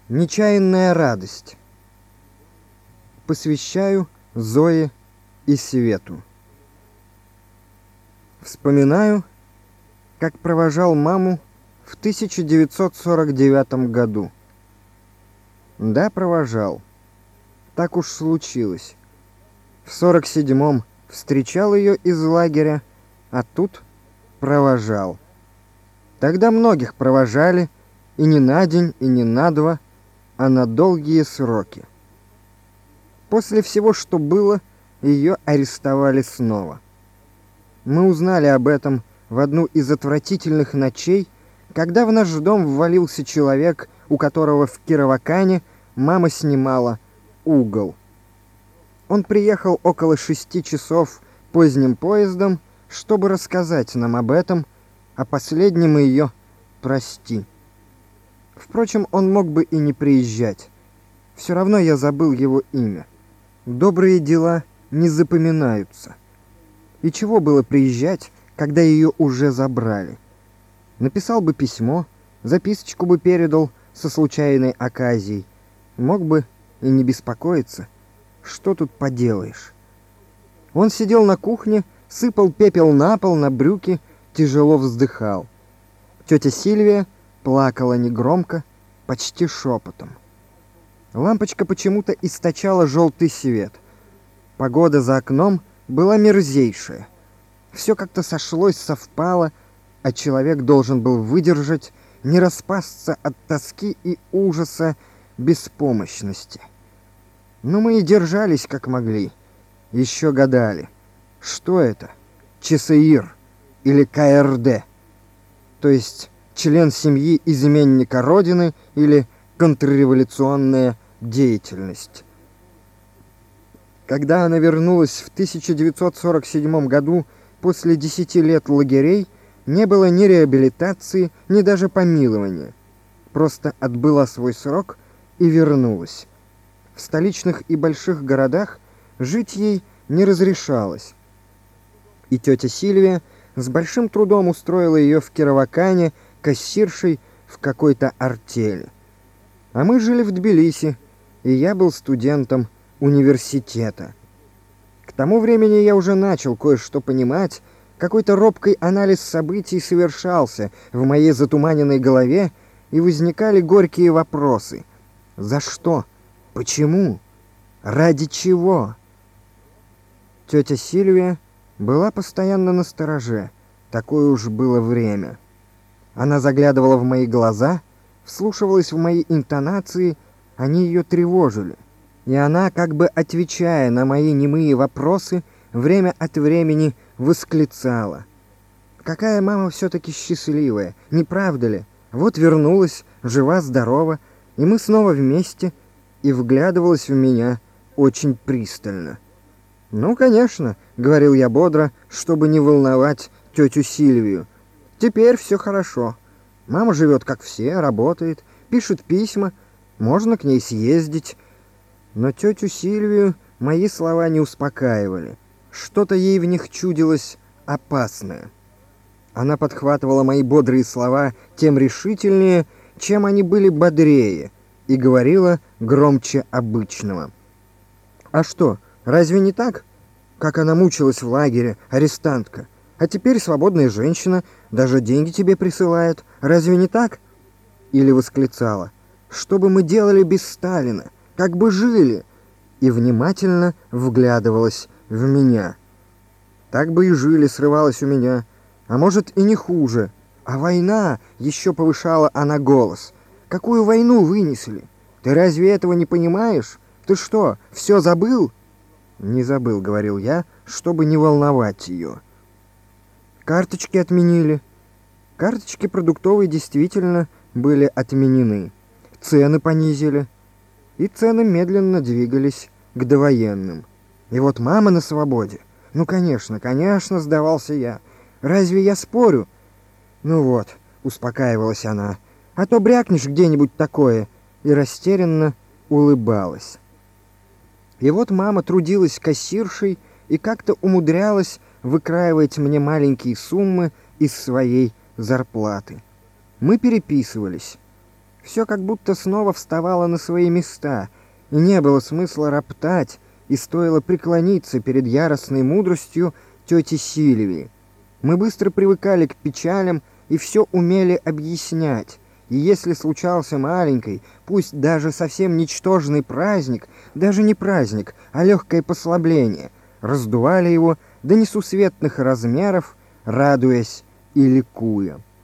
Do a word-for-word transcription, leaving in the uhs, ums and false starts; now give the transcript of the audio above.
Нечаянная радость. Посвящаю Зое и Свету. Вспоминаю, как провожал маму в тысяча девятьсот сорок девятом году. Да, провожал. Так уж случилось. В сорок седьмом встречал ее из лагеря, а тут провожал. Тогда многих провожали, и не на день, и не на два, а на долгие сроки. После всего, что было, ее арестовали снова. Мы узнали об этом в одну из отвратительных ночей, когда в наш дом ввалился человек, у которого в Кировакане мама снимала угол. Он приехал около шести часов поздним поездом, чтобы рассказать нам об этом, а последнем ее «прости». Впрочем, он мог бы и не приезжать. Все равно я забыл его имя. Добрые дела не запоминаются. И чего было приезжать, когда ее уже забрали? Написал бы письмо, записочку бы передал со случайной оказией. Мог бы и не беспокоиться. Что тут поделаешь? Он сидел на кухне, сыпал пепел на пол, на брюки, тяжело вздыхал. Тетя Сильвия плакала негромко, почти шепотом. Лампочка почему-то источала желтый свет. Погода за окном была мерзейшая. Все как-то сошлось, совпало, а человек должен был выдержать, не распасться от тоски и ужаса беспомощности. Но мы и держались как могли. Еще гадали, что это, ЧСИР или КРД, то есть член семьи изменника Родины или контрреволюционная деятельность. Когда она вернулась в тысяча девятьсот сорок седьмом году после десяти лет лагерей, не было ни реабилитации, ни даже помилования. Просто отбыла свой срок и вернулась. В столичных и больших городах жить ей не разрешалось. И тетя Сильвия с большим трудом устроила ее в Кировакане кассиршей в какой-то артели. А мы жили в Тбилиси, и я был студентом университета. К тому времени я уже начал кое-что понимать, какой-то робкий анализ событий совершался в моей затуманенной голове, и возникали горькие вопросы. За что? Почему? Ради чего? Тетя Сильвия была постоянно настороже, такое уж было время. Она заглядывала в мои глаза, вслушивалась в мои интонации, они ее тревожили. И она, как бы отвечая на мои немые вопросы, время от времени восклицала: «Какая мама все-таки счастливая, не правда ли? Вот вернулась, жива-здорова, и мы снова вместе», и вглядывалась в меня очень пристально. «Ну, конечно», — говорил я бодро, чтобы не волновать тетю Сильвию. «Теперь все хорошо. Мама живет, как все, работает, пишет письма, можно к ней съездить». Но тетю Сильвию мои слова не успокаивали. Что-то ей в них чудилось опасное. Она подхватывала мои бодрые слова тем решительнее, чем они были бодрее, и говорила громче обычного. «А что, разве не так? Как она мучилась в лагере, арестантка. А теперь свободная женщина, даже деньги тебе присылает. Разве не так?» Или восклицала: «Что бы мы делали без Сталина? Как бы жили?» И внимательно вглядывалась в меня. «Так бы и жили», — срывалась у меня. «А может, и не хуже. А война!» — еще повышала она голос. «Какую войну вынесли? Ты разве этого не понимаешь? Ты что, все забыл?» «Не забыл», — говорил я, чтобы не волновать ее. «Карточки отменили». Карточки продуктовые действительно были отменены. Цены понизили. И цены медленно двигались к довоенным. И вот мама на свободе. «Ну, конечно, конечно», — сдавался я. «Разве я спорю?» «Ну вот», — успокаивалась она, — «а то брякнешь где-нибудь такое», и растерянно улыбалась. И вот мама трудилась кассиршей и как-то умудрялась выкраивать мне маленькие суммы из своей зарплаты. Мы переписывались. Все как будто снова вставало на свои места, и не было смысла роптать, и стоило преклониться перед яростной мудростью тети Сильвии. Мы быстро привыкали к печалям и все умели объяснять. И если случался маленький, пусть даже совсем ничтожный праздник, даже не праздник, а легкое послабление, раздували его до несусветных размеров, радуясь и ликуя.